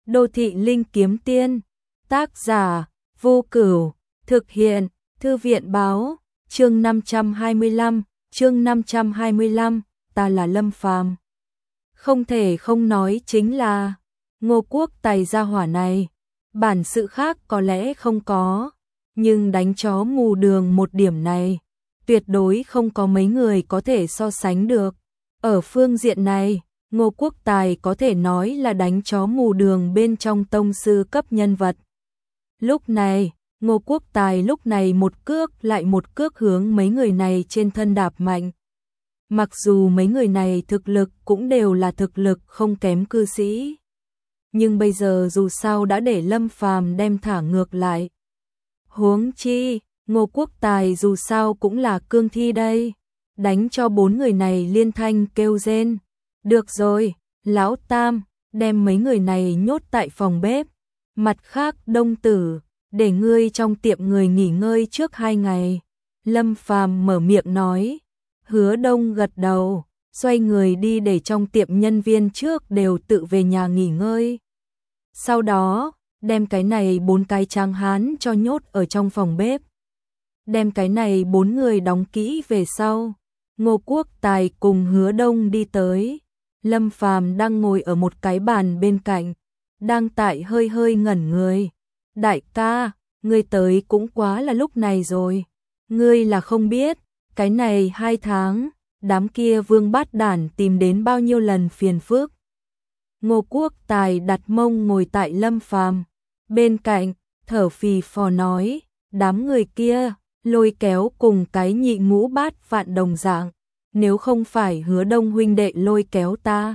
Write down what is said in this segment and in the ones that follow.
Đô thị linh kiếm tiên, tác giả, Vô Cửu, thực hiện, Thư viện báo, chương 525, ta là Lâm Phàm. Không thể không nói chính là, Ngô Quốc Tài gia hỏa này, bản sự khác có lẽ không có, nhưng đánh chó mù đường một điểm này, tuyệt đối không có mấy người có thể so sánh được. Ở phương diện này, Ngô Quốc Tài có thể nói là đánh chó mù đường bên trong tông sư cấp nhân vật. Lúc này, Ngô Quốc Tài một cước lại một cước hướng mấy người này trên thân đạp mạnh. Mặc dù mấy người này thực lực cũng đều là thực lực không kém cư sĩ, nhưng bây giờ dù sao đã để Lâm Phàm đem thả ngược lại. Huống chi, Ngô Quốc Tài dù sao cũng là cương thi đây, đánh cho bốn người này liên thanh kêu rên. Được rồi, Lão Tam, đem mấy người này nhốt tại phòng bếp. Mặt khác Đông Tử, để ngươi trong tiệm người nghỉ ngơi trước 2 ngày. Lâm Phàm mở miệng nói. Hứa Đông gật đầu, xoay người đi để trong tiệm nhân viên trước đều tự về nhà nghỉ ngơi. Sau đó, đem cái này 4 cái tráng hán cho nhốt ở trong phòng bếp. Đem cái này 4 người đóng kỹ về sau. Ngô Quốc Tài cùng Hứa Đông đi tới. Lâm Phàm đang ngồi ở một cái bàn bên cạnh, đang tại hơi hơi ngẩn người. Đại ca, ngươi tới cũng quá là lúc này rồi. Ngươi là không biết, cái này 2 tháng, đám kia vương bát đản tìm đến bao nhiêu lần phiền phức. Ngô Quốc Tài đặt mông ngồi tại Lâm Phàm bên cạnh, thở phì phò nói, đám người kia, lôi kéo cùng cái nhị ngũ bát vạn đồng dạng. Nếu không phải Hứa Đông huynh đệ lôi kéo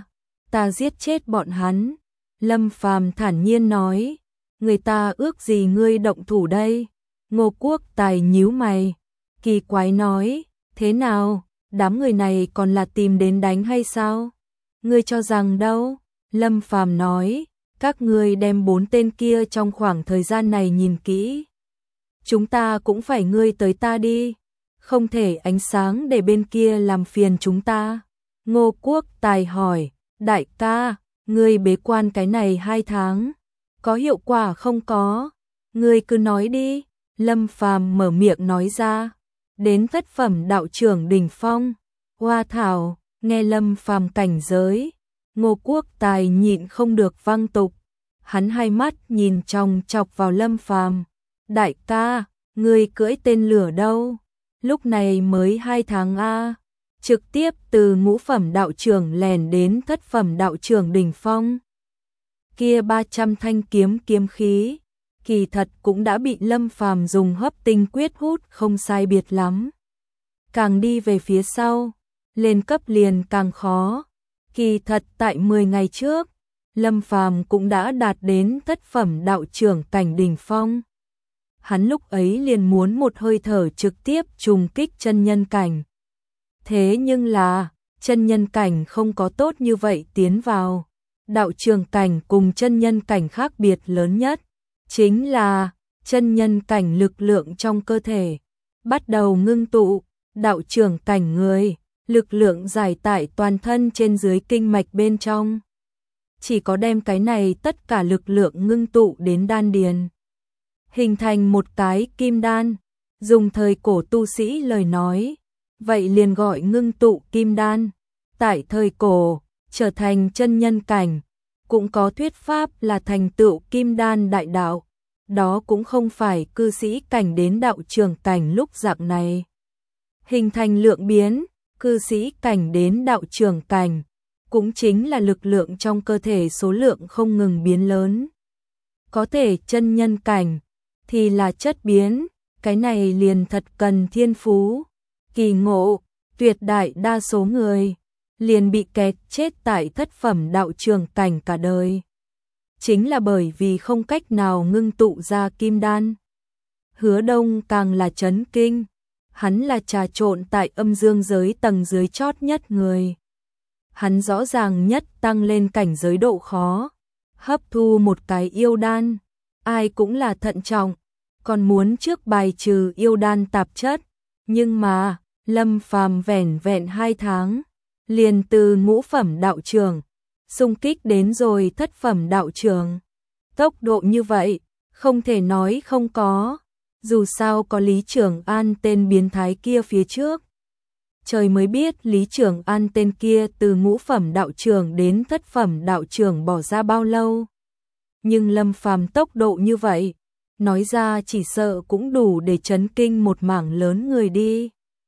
ta giết chết bọn hắn. Lâm Phàm thản nhiên nói, người ta ước gì ngươi động thủ đây? Ngô Quốc Tài nhíu mày, kỳ quái nói, thế nào, đám người này còn là tìm đến đánh hay sao? Ngươi cho rằng đâu? Lâm Phàm nói, các ngươi đem 4 tên kia trong khoảng thời gian này nhìn kỹ. Chúng ta cũng phải ngươi tới ta đi. Không thể ánh sáng để bên kia làm phiền chúng ta. Ngô Quốc Tài hỏi, đại ca, ngươi bế quan cái này 2 tháng, có hiệu quả không có? Ngươi cứ nói đi. Lâm Phàm mở miệng nói ra, đến thất phẩm đạo trưởng đỉnh phong. Hoa thảo, nghe Lâm Phàm cảnh giới, Ngô Quốc Tài nhịn không được văng tục. Hắn hai mắt nhìn chòng chọc vào Lâm Phàm. Đại ca, ngươi cưỡi tên lửa đâu? Lúc này mới 2 tháng a, trực tiếp từ ngũ phẩm đạo trưởng lèn đến thất phẩm đạo trưởng đỉnh phong. Kia 300 thanh kiếm khí, kỳ thật cũng đã bị Lâm Phàm dùng hấp tinh quyết hút không sai biệt lắm. Càng đi về phía sau, lên cấp liền càng khó. Kỳ thật tại 10 ngày trước, Lâm Phàm cũng đã đạt đến thất phẩm đạo trưởng cảnh đỉnh phong. Hắn lúc ấy liền muốn một hơi thở trực tiếp trùng kích chân nhân cảnh. Thế nhưng là, chân nhân cảnh không có tốt như vậy tiến vào. Đạo trưởng cảnh cùng chân nhân cảnh khác biệt lớn nhất, chính là chân nhân cảnh lực lượng trong cơ thể bắt đầu ngưng tụ, đạo trưởng cảnh người, lực lượng giải tải toàn thân trên dưới kinh mạch bên trong. Chỉ có đem cái này tất cả lực lượng ngưng tụ đến đan điền, hình thành một cái kim đan, dùng thời cổ tu sĩ lời nói, vậy liền gọi ngưng tụ kim đan. Tại thời cổ, trở thành chân nhân cảnh, cũng có thuyết pháp là thành tựu kim đan đại đạo, đó cũng không phải cư sĩ cảnh đến đạo trưởng cảnh lúc dạng này. Hình thành lượng biến, cư sĩ cảnh đến đạo trưởng cảnh, cũng chính là lực lượng trong cơ thể số lượng không ngừng biến lớn. Có thể chân nhân cảnh thì là chất biến, cái này liền thật cần thiên phú, kỳ ngộ. Tuyệt đại đa số người liền bị kẹt chết tại thất phẩm đạo trưởng cảnh cả đời, chính là bởi vì không cách nào ngưng tụ ra kim đan. Hứa Đông càng là chấn kinh, hắn là trà trộn tại âm dương giới tầng dưới chót nhất người. Hắn rõ ràng nhất tăng lên cảnh giới độ khó, hấp thu một cái yêu đan, ai cũng là thận trọng, còn muốn trước bài trừ yêu đan tạp chất, nhưng mà Lâm Phàm vẻn vẹn 2 tháng, liền từ ngũ phẩm đạo trưởng xung kích đến rồi thất phẩm đạo trưởng. Tốc độ như vậy, không thể nói không có. Dù sao có Lý Trường An tên biến thái kia phía trước. Trời mới biết Lý Trường An tên kia từ ngũ phẩm đạo trưởng đến thất phẩm đạo trưởng bỏ ra bao lâu. Nhưng Lâm Phàm tốc độ như vậy, nói ra chỉ sợ cũng đủ để chấn kinh một mảng lớn người đi.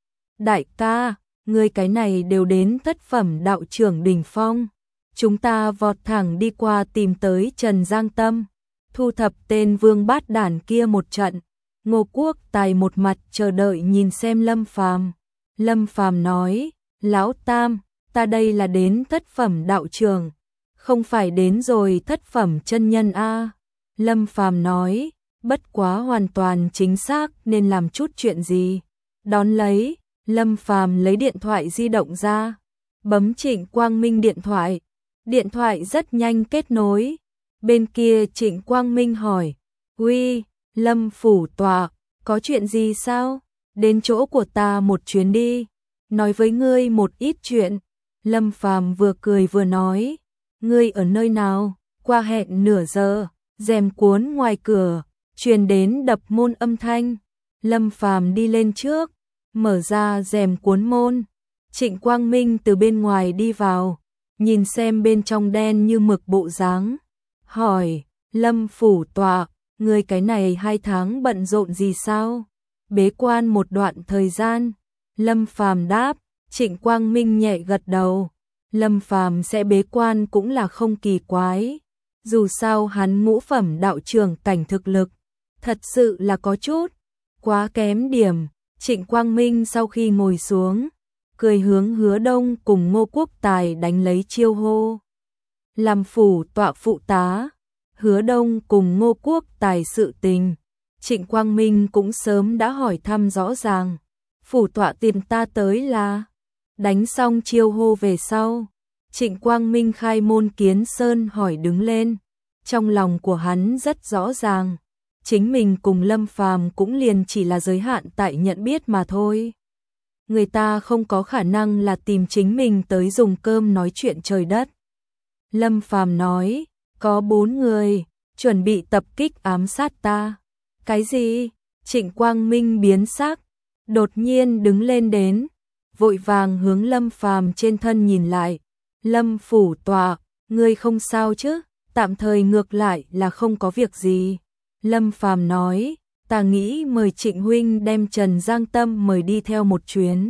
Đại ca, người cái này đều đến thất phẩm đạo trưởng đỉnh phong. Chúng ta vọt thẳng đi qua tìm tới Trần Giang Tâm, thu thập tên vương bát đản kia một trận. Ngô Quốc Tài một mặt chờ đợi nhìn xem Lâm Phàm. Lâm Phàm nói, Lão Tam, ta đây là đến thất phẩm đạo trưởng, không phải đến rồi thất phẩm chân nhân a. Lâm Phàm nói, bất quá hoàn toàn chính xác nên làm chút chuyện gì. Đón lấy, Lâm Phàm lấy điện thoại di động ra, bấm Trịnh Quang Minh điện thoại. Điện thoại rất nhanh kết nối. Bên kia Trịnh Quang Minh hỏi, uy, Lâm phủ tọa, có chuyện gì sao? Đến chỗ của ta một chuyến đi, nói với ngươi một ít chuyện. Lâm Phàm vừa cười vừa nói, ngươi ở nơi nào? Qua hẹn nửa giờ, rèm cuốn ngoài cửa truyền đến đập môn âm thanh. Lâm Phàm đi lên trước, mở ra rèm cuốn môn. Trịnh Quang Minh từ bên ngoài đi vào, nhìn xem bên trong đen như mực bộ dáng, hỏi, Lâm phủ tọa, người cái này 2 tháng bận rộn gì sao? Bế quan một đoạn thời gian. Lâm Phàm đáp. Trịnh Quang Minh nhẹ gật đầu. Lâm Phàm sẽ bế quan cũng là không kỳ quái. Dù sao hắn ngũ phẩm đạo trưởng cảnh thực lực, thật sự là có chút quá kém điểm. Trịnh Quang Minh sau khi ngồi xuống, cười hướng Hứa Đông cùng Ngô Quốc Tài đánh lấy chiêu hô. Làm phủ tọa phụ tá, Hứa Đông cùng Ngô Quốc Tài sự tình, Trịnh Quang Minh cũng sớm đã hỏi thăm rõ ràng. Phủ tọa tìm ta tới là, đánh xong chiêu hô về sau, Trịnh Quang Minh khai môn kiến sơn hỏi đứng lên. Trong lòng của hắn rất rõ ràng, chính mình cùng Lâm Phàm cũng liền chỉ là giới hạn tại nhận biết mà thôi. Người ta không có khả năng là tìm chính mình tới dùng cơm nói chuyện trời đất. Lâm Phàm nói, có 4 người, chuẩn bị tập kích ám sát ta. Cái gì? Trịnh Quang Minh biến sắc, đột nhiên đứng lên đến, vội vàng hướng Lâm Phàm trên thân nhìn lại. Lâm phủ tọa, ngươi không sao chứ? Tạm thời ngược lại là không có việc gì. Lâm Phàm nói, ta nghĩ mời Trịnh huynh đem Trần Giang Tâm mời đi theo một chuyến.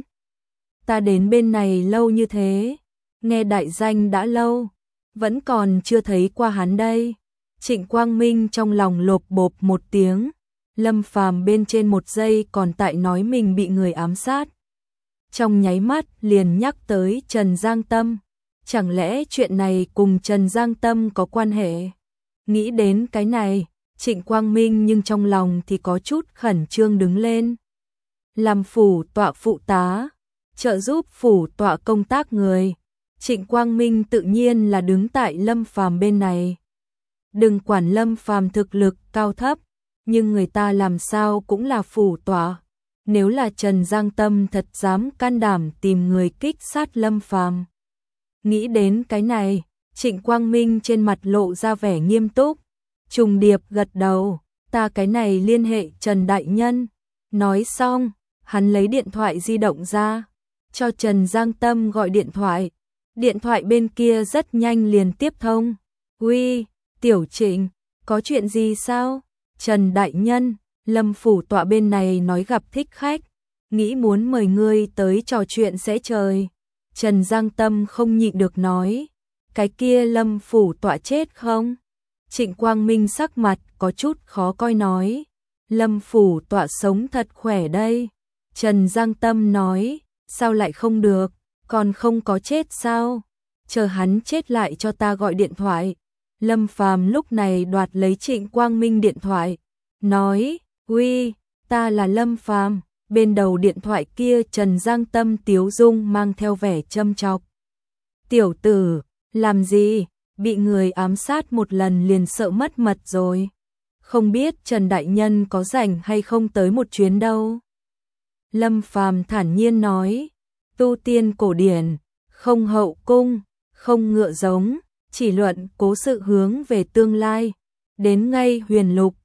Ta đến bên này lâu như thế, nghe đại danh đã lâu, vẫn còn chưa thấy qua hắn đây. Trịnh Quang Minh trong lòng lộp bộp một tiếng. Lâm Phàm bên trên một giây còn tại nói mình bị người ám sát, trong nháy mắt liền nhắc tới Trần Giang Tâm. Chẳng lẽ chuyện này cùng Trần Giang Tâm có quan hệ? Nghĩ đến cái này, Trịnh Quang Minh nhưng trong lòng thì có chút khẩn trương đứng lên. Làm phủ tọa phụ tá, trợ giúp phủ tọa công tác người, Trịnh Quang Minh tự nhiên là đứng tại Lâm Phàm bên này. Đừng quản Lâm Phàm thực lực cao thấp, nhưng người ta làm sao cũng là phủ tọa. Nếu là Trần Giang Tâm thật dám can đảm tìm người kích sát Lâm Phàm. Nghĩ đến cái này, Trịnh Quang Minh trên mặt lộ ra vẻ nghiêm túc, trùng điệp gật đầu, ta cái này liên hệ Trần Đại Nhân. Nói xong, hắn lấy điện thoại di động ra, cho Trần Giang Tâm gọi điện thoại. Điện thoại bên kia rất nhanh liền tiếp thông. Uy, Tiểu Trịnh, có chuyện gì sao? Trần Đại Nhân, Lâm phủ tọa bên này nói gặp thích khách, nghĩ muốn mời ngươi tới trò chuyện sẽ trời. Trần Giang Tâm không nhịn được nói, cái kia Lâm phủ tọa chết không? Trịnh Quang Minh sắc mặt có chút khó coi nói, Lâm phủ tọa sống thật khỏe đây. Trần Giang Tâm nói, sao lại không được, còn không có chết sao? Chờ hắn chết lại cho ta gọi điện thoại. Lâm Phàm lúc này đoạt lấy Trịnh Quang Minh điện thoại, nói, uy, ta là Lâm Phàm. Bên đầu điện thoại kia Trần Giang Tâm tiếu dung mang theo vẻ châm chọc. Tiểu tử, làm gì, bị người ám sát một lần liền sợ mất mật rồi. Không biết Trần Đại Nhân có rảnh hay không tới một chuyến đâu. Lâm Phàm thản nhiên nói, tu tiên cổ điển, không hậu cung, không ngựa giống, chỉ luận cố sự hướng về tương lai. đến ngay Huyền Lục.